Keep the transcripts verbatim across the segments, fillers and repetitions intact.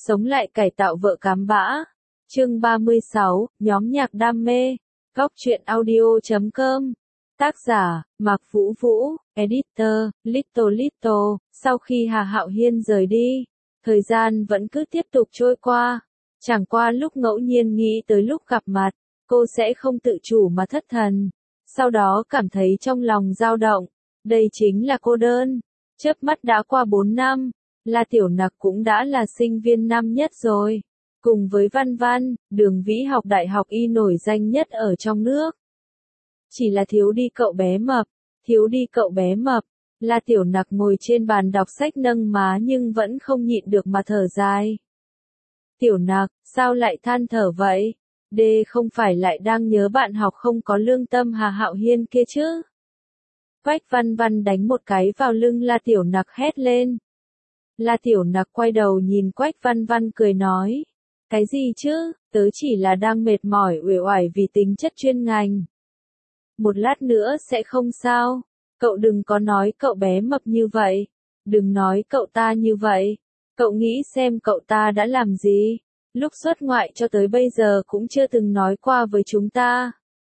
Sống lại cải tạo vợ cám bã. Chương ba mươi sáu, nhóm nhạc đam mê. Góc truyện audio chấm com. Tác giả, Mạc Vũ Vũ, Editor, Little Little. Sau khi Hà Hạo Hiên rời đi, thời gian vẫn cứ tiếp tục trôi qua. Chẳng qua lúc ngẫu nhiên nghĩ tới lúc gặp mặt, cô sẽ không tự chủ mà thất thần. Sau đó cảm thấy trong lòng dao động. Đây chính là cô đơn. Chớp mắt đã qua bốn năm. La Tiểu Nặc cũng đã là sinh viên năm nhất rồi. Cùng với Văn Văn, Đường Vĩ học đại học y nổi danh nhất ở trong nước. Chỉ là thiếu đi cậu bé mập, thiếu đi cậu bé mập. La Tiểu Nặc ngồi trên bàn đọc sách nâng má nhưng vẫn không nhịn được mà thở dài. Tiểu Nặc, sao lại than thở vậy? Đê không phải lại đang nhớ bạn học không có lương tâm Hà Hạo Hiên kia chứ? Quách Văn Văn đánh một cái vào lưng La Tiểu Nặc hét lên. La Tiểu Nặc quay đầu nhìn Quách Văn Văn cười nói. Cái gì chứ, tớ chỉ là đang mệt mỏi uể oải vì tính chất chuyên ngành. Một lát nữa sẽ không sao. Cậu đừng có nói cậu bé mập như vậy. Đừng nói cậu ta như vậy. Cậu nghĩ xem cậu ta đã làm gì. Lúc xuất ngoại cho tới bây giờ cũng chưa từng nói qua với chúng ta.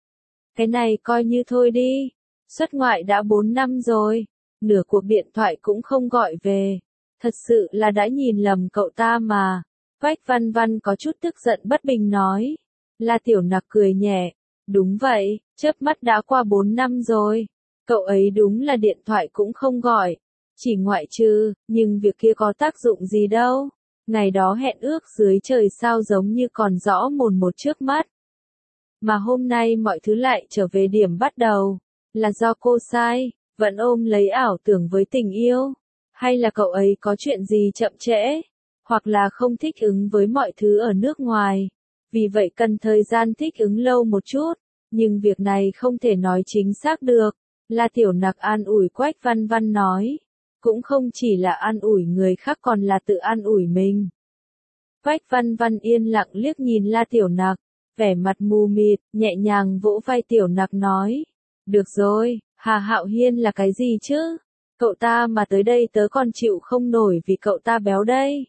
Cái này coi như thôi đi. Xuất ngoại đã bốn năm rồi. Nửa cuộc điện thoại cũng không gọi về. Thật sự là đã nhìn lầm cậu ta mà. Quách Văn Văn có chút tức giận bất bình nói. La Tiểu Nặc cười nhẹ. Đúng vậy, chớp mắt đã qua bốn năm rồi. Cậu ấy đúng là điện thoại cũng không gọi. Chỉ ngoại trừ, nhưng việc kia có tác dụng gì đâu. Ngày đó hẹn ước dưới trời sao giống như còn rõ mồn một trước mắt. Mà hôm nay mọi thứ lại trở về điểm bắt đầu. Là do cô sai, vẫn ôm lấy ảo tưởng với tình yêu. Hay là cậu ấy có chuyện gì chậm trễ, hoặc là không thích ứng với mọi thứ ở nước ngoài. Vì vậy cần thời gian thích ứng lâu một chút, nhưng việc này không thể nói chính xác được. La Tiểu Nặc an ủi Quách Văn Văn nói. Cũng không chỉ là an ủi người khác còn là tự an ủi mình. Quách Văn Văn yên lặng liếc nhìn La Tiểu Nặc, vẻ mặt mù mịt, nhẹ nhàng vỗ vai Tiểu Nặc nói. Được rồi, Hà Hạo Hiên là cái gì chứ? Cậu ta mà tới đây tớ còn chịu không nổi vì cậu ta béo đây.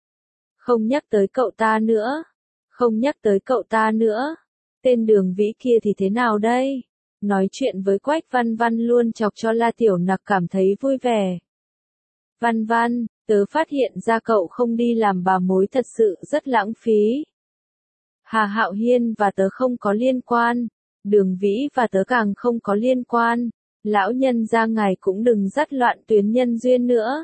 Không nhắc tới cậu ta nữa. Không nhắc tới cậu ta nữa. Tên Đường Vĩ kia thì thế nào đây? Nói chuyện với Quách Văn Văn luôn chọc cho La Tiểu Nặc cảm thấy vui vẻ. Văn Văn, tớ phát hiện ra cậu không đi làm bà mối thật sự rất lãng phí. Hà Hạo Hiên và tớ không có liên quan. Đường Vĩ và tớ càng không có liên quan. Lão nhân gia ngài cũng đừng dắt loạn tuyến nhân duyên nữa.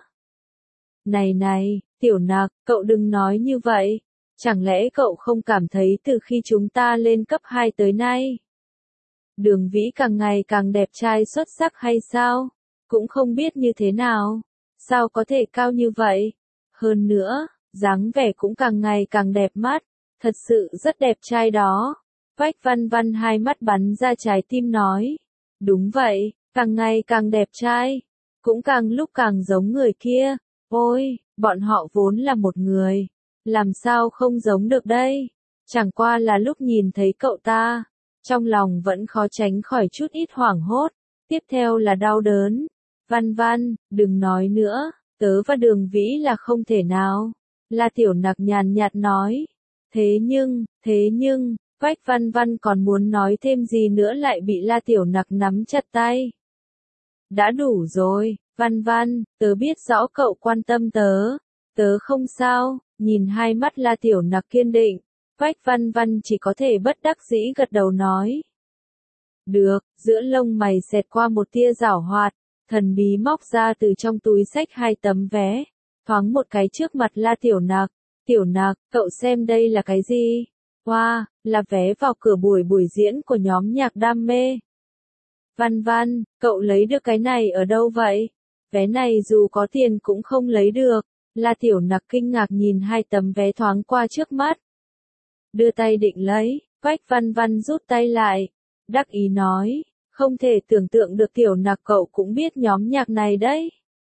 Này này, Tiểu Nặc, cậu đừng nói như vậy. Chẳng lẽ cậu không cảm thấy từ khi chúng ta lên cấp hai tới nay, Đường Vĩ càng ngày càng đẹp trai xuất sắc hay sao? Cũng không biết như thế nào. Sao có thể cao như vậy? Hơn nữa, dáng vẻ cũng càng ngày càng đẹp mắt. Thật sự rất đẹp trai đó. Quách Văn Văn hai mắt bắn ra trái tim nói. Đúng vậy, càng ngày càng đẹp trai. Cũng càng lúc càng giống người kia. Ôi, bọn họ vốn là một người. Làm sao không giống được đây? Chẳng qua là lúc nhìn thấy cậu ta, trong lòng vẫn khó tránh khỏi chút ít hoảng hốt. Tiếp theo là đau đớn. Văn Văn, đừng nói nữa. Tớ và Đường Vĩ là không thể nào. La Tiểu Nặc nhàn nhạt nói. Thế nhưng, thế nhưng, Quách Văn Văn còn muốn nói thêm gì nữa lại bị La Tiểu Nặc nắm chặt tay. Đã đủ rồi, Văn Văn, tớ biết rõ cậu quan tâm tớ. Tớ không sao, nhìn hai mắt La Tiểu Nặc kiên định. Quách Văn Văn chỉ có thể bất đắc dĩ gật đầu nói. Được, giữa lông mày xẹt qua một tia giảo hoạt. Thần bí móc ra từ trong túi xách hai tấm vé. Thoáng một cái trước mặt La Tiểu Nặc. Tiểu Nặc, cậu xem đây là cái gì? Wow, là vé vào cửa buổi buổi diễn của nhóm nhạc đam mê. Văn Văn, cậu lấy được cái này ở đâu vậy? Vé này dù có tiền cũng không lấy được. La Tiểu Nặc kinh ngạc nhìn hai tấm vé thoáng qua trước mắt. Đưa tay định lấy, Quách Văn Văn rút tay lại. Đắc ý nói, không thể tưởng tượng được Tiểu Nặc cậu cũng biết nhóm nhạc này đấy.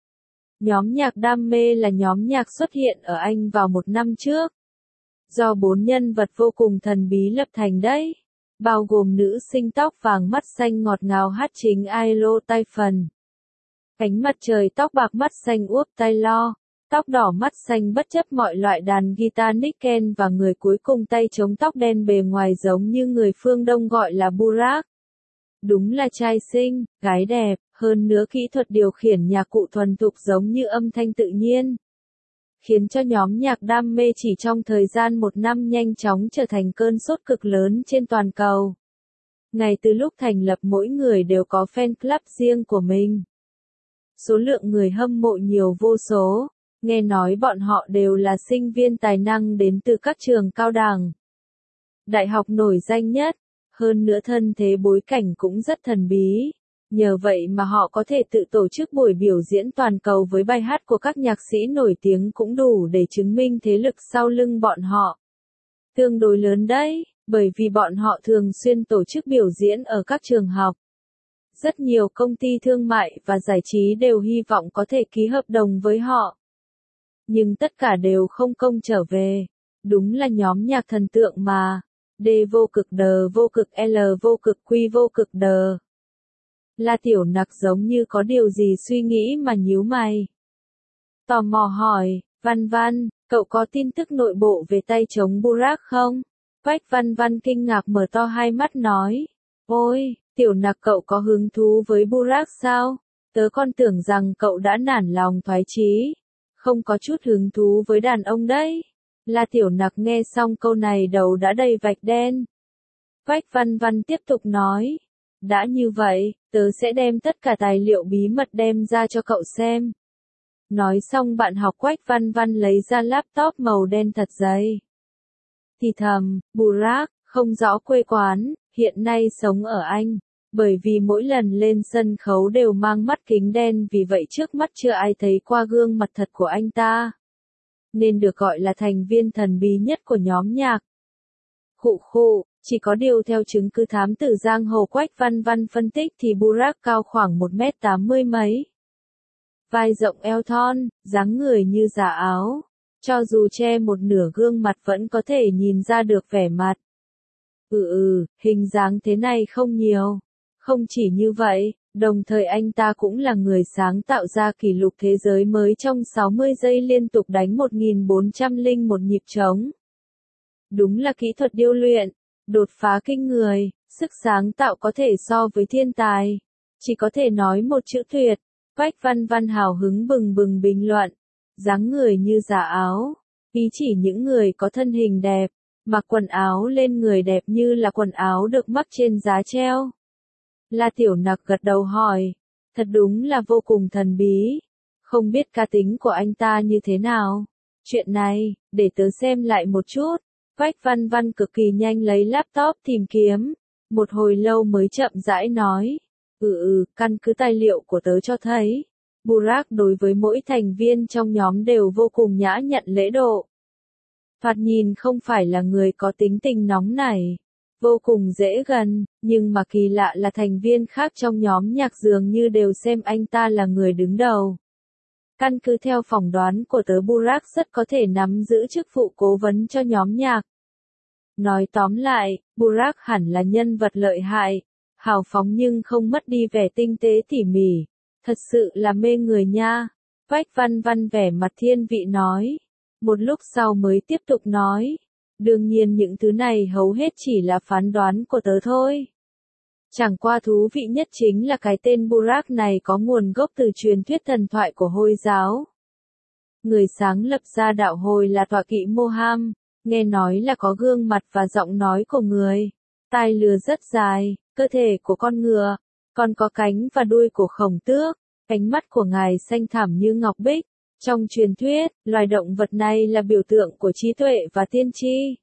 Nhóm nhạc đam mê là nhóm nhạc xuất hiện ở Anh vào một năm trước. Do bốn nhân vật vô cùng thần bí lập thành đấy. Bao gồm nữ sinh tóc vàng mắt xanh ngọt ngào hát chính Ailo Typhon. Cánh mặt trời tóc bạc mắt xanh Úp Taylor. tóc đỏ mắt xanh bất chấp mọi loại đàn guitar nickel và người cuối cùng tay chống tóc đen bề ngoài giống như người phương Đông gọi là Burak. Đúng là trai xinh, gái đẹp, hơn nữa kỹ thuật điều khiển nhạc cụ thuần thục giống như âm thanh tự nhiên. Khiến cho nhóm nhạc đam mê chỉ trong thời gian một năm nhanh chóng trở thành cơn sốt cực lớn trên toàn cầu. Ngay từ lúc thành lập mỗi người đều có fan club riêng của mình. Số lượng người hâm mộ nhiều vô số, nghe nói bọn họ đều là sinh viên tài năng đến từ các trường cao đẳng, đại học nổi danh nhất, hơn nữa thân thế bối cảnh cũng rất thần bí. Nhờ vậy mà họ có thể tự tổ chức buổi biểu diễn toàn cầu với bài hát của các nhạc sĩ nổi tiếng cũng đủ để chứng minh thế lực sau lưng bọn họ. Tương đối lớn đấy, bởi vì bọn họ thường xuyên tổ chức biểu diễn ở các trường học. Rất nhiều công ty thương mại và giải trí đều hy vọng có thể ký hợp đồng với họ. Nhưng tất cả đều không công trở về. Đúng là nhóm nhạc thần tượng mà. D vô cực đờ vô cực L vô cực Q vô cực đờ. La Tiểu Nặc giống như có điều gì suy nghĩ mà nhíu mày. Tò mò hỏi, Văn Văn, cậu có tin tức nội bộ về tay chống Burak không? Quách Văn Văn kinh ngạc mở to hai mắt nói, ôi, Tiểu Nặc cậu có hứng thú với Burak sao? Tớ còn tưởng rằng cậu đã nản lòng thoái chí, không có chút hứng thú với đàn ông đấy. La Tiểu Nặc nghe xong câu này đầu đã đầy vạch đen. Quách Văn Văn tiếp tục nói, đã như vậy, tớ sẽ đem tất cả tài liệu bí mật đem ra cho cậu xem. Nói xong bạn học Quách Văn Văn lấy ra laptop màu đen thật dày. Thì thầm, Burak, không rõ quê quán, hiện nay sống ở Anh. Bởi vì mỗi lần lên sân khấu đều mang mắt kính đen vì vậy trước mắt chưa ai thấy qua gương mặt thật của anh ta. Nên được gọi là thành viên thần bí nhất của nhóm nhạc. Khụ khụ, chỉ có điều theo chứng cứ thám tử giang hồ Quách Văn Văn phân tích thì Burak cao khoảng một mét tám mươi mấy. Vai rộng eo thon, dáng người như giả áo. Cho dù che một nửa gương mặt vẫn có thể nhìn ra được vẻ mặt. Ừ ừ, hình dáng thế này không nhiều. Không chỉ như vậy, đồng thời anh ta cũng là người sáng tạo ra kỷ lục thế giới mới trong sáu mươi giây liên tục đánh một nghìn bốn trăm lẻ một nhịp trống. Đúng là kỹ thuật điêu luyện, đột phá kinh người, sức sáng tạo có thể so với thiên tài. Chỉ có thể nói một chữ tuyệt. Quách Văn Văn hào hứng bừng bừng bình luận. Dáng người như giả áo. Ý chỉ những người có thân hình đẹp, mặc quần áo lên người đẹp như là quần áo được mắc trên giá treo. La Tiểu Nặc gật đầu hỏi. Thật đúng là vô cùng thần bí. Không biết cá tính của anh ta như thế nào. Chuyện này, để tớ xem lại một chút. Quách Văn Văn cực kỳ nhanh lấy laptop tìm kiếm. Một hồi lâu mới chậm rãi nói. Ừ ừ, căn cứ tài liệu của tớ cho thấy. Burak đối với mỗi thành viên trong nhóm đều vô cùng nhã nhặn lễ độ. Thoạt nhìn không phải là người có tính tình nóng nảy. Vô cùng dễ gần, nhưng mà kỳ lạ là thành viên khác trong nhóm nhạc dường như đều xem anh ta là người đứng đầu. Căn cứ theo phỏng đoán của tớ Burak rất có thể nắm giữ chức vụ cố vấn cho nhóm nhạc. Nói tóm lại, Burak hẳn là nhân vật lợi hại, hào phóng nhưng không mất đi vẻ tinh tế tỉ mỉ. Thật sự là mê người nha. Quách Văn Văn vẻ mặt thiên vị nói. Một lúc sau mới tiếp tục nói. Đương nhiên những thứ này hầu hết chỉ là phán đoán của tớ thôi. Chẳng qua thú vị nhất chính là cái tên Burak này có nguồn gốc từ truyền thuyết thần thoại của Hồi giáo. Người sáng lập ra đạo Hồi là tọa kỵ Moham, nghe nói là có gương mặt và giọng nói của người, tai lừa rất dài, cơ thể của con ngựa, còn có cánh và đuôi của khổng tước, cánh mắt của ngài xanh thẳm như ngọc bích. Trong truyền thuyết, loài động vật này là biểu tượng của trí tuệ và tiên tri.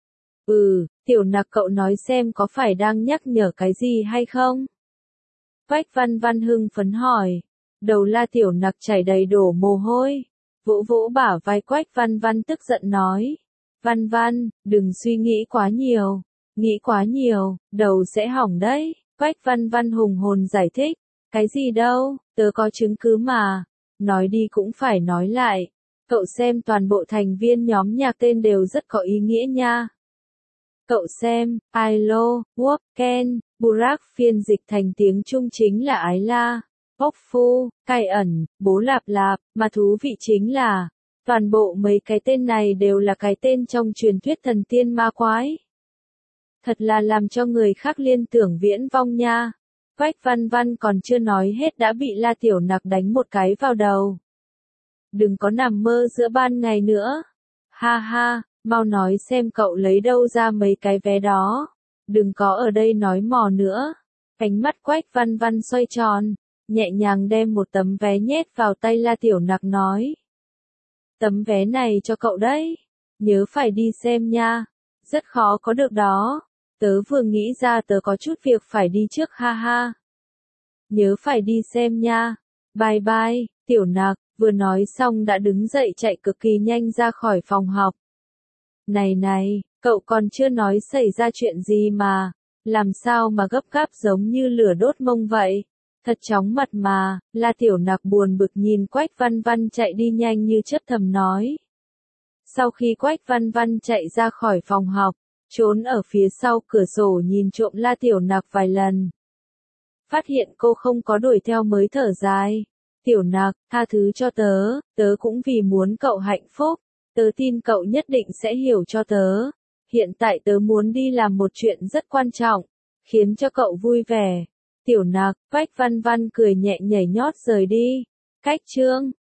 Ừ, Tiểu Nặc cậu nói xem có phải đang nhắc nhở cái gì hay không? Quách Văn Văn hưng phấn hỏi. Đầu La Tiểu Nặc chảy đầy đổ mồ hôi. Vỗ vỗ bả vai Quách Văn Văn tức giận nói. Văn Văn, đừng suy nghĩ quá nhiều. Nghĩ quá nhiều, đầu sẽ hỏng đấy. Quách Văn Văn hùng hồn giải thích. Cái gì đâu, tớ có chứng cứ mà. Nói đi cũng phải nói lại. Cậu xem toàn bộ thành viên nhóm nhạc tên đều rất có ý nghĩa nha. Cậu xem, Ilo, Wop, Ken, Burak phiên dịch thành tiếng Trung chính là Ái La, Bốc Phu, Cai Ẩn, Bố Lạp Lạp, mà thú vị chính là, Toàn bộ mấy cái tên này đều là cái tên trong truyền thuyết thần tiên ma quái. Thật là làm cho người khác liên tưởng viễn vong nha. Quách Văn Văn còn chưa nói hết đã bị La Tiểu Nặc đánh một cái vào đầu. Đừng có nằm mơ giữa ban ngày nữa. Ha ha, mau nói xem cậu lấy đâu ra mấy cái vé đó. Đừng có ở đây nói mò nữa. Ánh mắt Quách Văn Văn xoay tròn, nhẹ nhàng đem một tấm vé nhét vào tay La Tiểu Nặc nói. Tấm vé này cho cậu đấy. Nhớ phải đi xem nha. Rất khó có được đó. Tớ vừa nghĩ ra tớ có chút việc phải đi trước ha ha. Nhớ phải đi xem nha. Bye bye, Tiểu Nặc, vừa nói xong đã đứng dậy chạy cực kỳ nhanh ra khỏi phòng học. Này này, cậu còn chưa nói xảy ra chuyện gì mà, làm sao mà gấp gáp giống như lửa đốt mông vậy? Thật chóng mặt mà, La Tiểu Nặc buồn bực nhìn Quách Văn Văn chạy đi nhanh như chớp thầm nói. Sau khi Quách Văn Văn chạy ra khỏi phòng học, trốn ở phía sau cửa sổ nhìn trộm La Tiểu Nặc vài lần. Phát hiện cô không có đuổi theo mới thở dài. Tiểu Nặc, tha thứ cho tớ, tớ cũng vì muốn cậu hạnh phúc. Tớ tin cậu nhất định sẽ hiểu cho tớ. Hiện tại tớ muốn đi làm một chuyện rất quan trọng, khiến cho cậu vui vẻ. Tiểu Nặc, Quách Văn Văn cười nhẹ nhảy nhót rời đi. Cách chương